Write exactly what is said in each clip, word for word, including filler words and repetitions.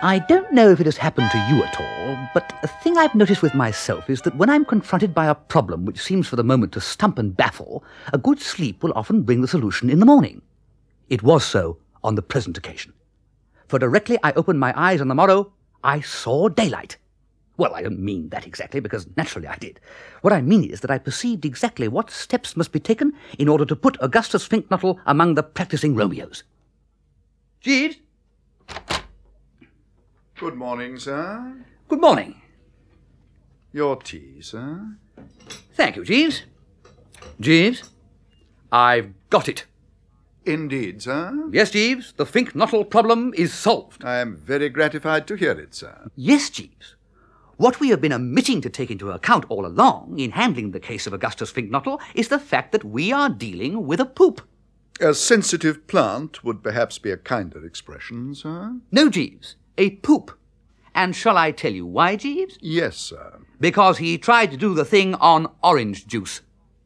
I don't know if it has happened to you at all, but a thing I've noticed with myself is that when I'm confronted by a problem which seems for the moment to stump and baffle, a good sleep will often bring the solution in the morning. It was so on the present occasion. For directly I opened my eyes on the morrow, I saw daylight. Well, I don't mean that exactly, because naturally I did. What I mean is that I perceived exactly what steps must be taken in order to put Augustus Finknottle among the practising Romeos. Jeeves? Good morning, sir. Good morning. Your tea, sir. Thank you, Jeeves. Jeeves, I've got it. Indeed, sir. Yes, Jeeves, the Finknottle problem is solved. I am very gratified to hear it, sir. Yes, Jeeves. What we have been omitting to take into account all along in handling the case of Augustus Finknottle is the fact that we are dealing with a poop. A sensitive plant would perhaps be a kinder expression, sir. No, Jeeves, a poop. And shall I tell you why, Jeeves? Yes, sir. Because he tried to do the thing on orange juice.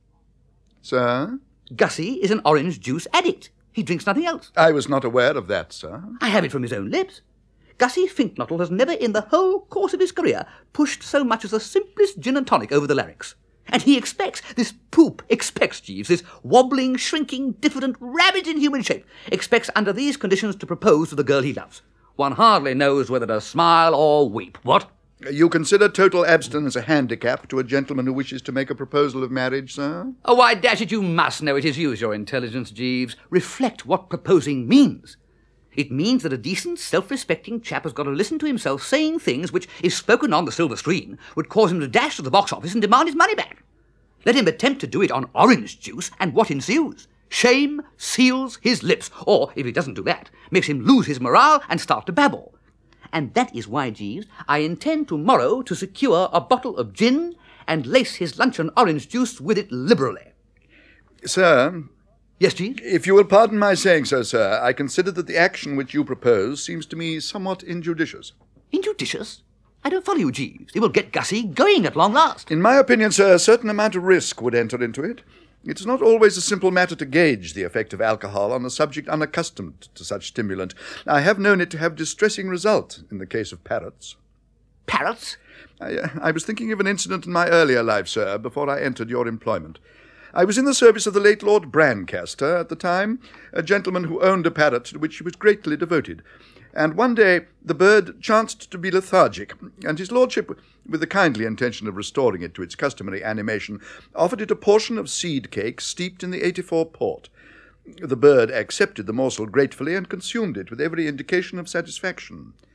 Sir? Gussie is an orange juice addict. He drinks nothing else. I was not aware of that, sir. I have it from his own lips. Gussie Finknottle has never in the whole course of his career pushed so much as the simplest gin and tonic over the larynx. And he expects, this poop expects, Jeeves, this wobbling, shrinking, diffident rabbit in human shape, expects under these conditions to propose to the girl he loves. One hardly knows whether to smile or weep. What? You consider total abstinence a handicap to a gentleman who wishes to make a proposal of marriage, sir? Oh, why, dash it, you must know it is. Use your intelligence, Jeeves. Reflect what proposing means. It means that a decent, self-respecting chap has got to listen to himself saying things which, if spoken on the silver screen, would cause him to dash to the box office and demand his money back. Let him attempt to do it on orange juice, and what ensues? Shame seals his lips, or, if he doesn't do that, makes him lose his morale and start to babble. And that is why, Jeeves, I intend tomorrow to secure a bottle of gin and lace his luncheon orange juice with it liberally. Sir? Yes, Jeeves? If you will pardon my saying so, sir, I consider that the action which you propose seems to me somewhat injudicious. Injudicious? I don't follow you, Jeeves. It will get Gussie going at long last. In my opinion, sir, a certain amount of risk would enter into it. It is not always a simple matter to gauge the effect of alcohol on a subject unaccustomed to such stimulant. I have known it to have distressing result in the case of parrots. Parrots? I, uh, I was thinking of an incident in my earlier life, sir, before I entered your employment. I was in the service of the late Lord Brancaster at the time, a gentleman who owned a parrot to which he was greatly devoted. And one day the bird chanced to be lethargic, and his lordship, with the kindly intention of restoring it to its customary animation, offered it a portion of seed cake steeped in the eighty-four port. The bird accepted the morsel gratefully and consumed it with every indication of satisfaction.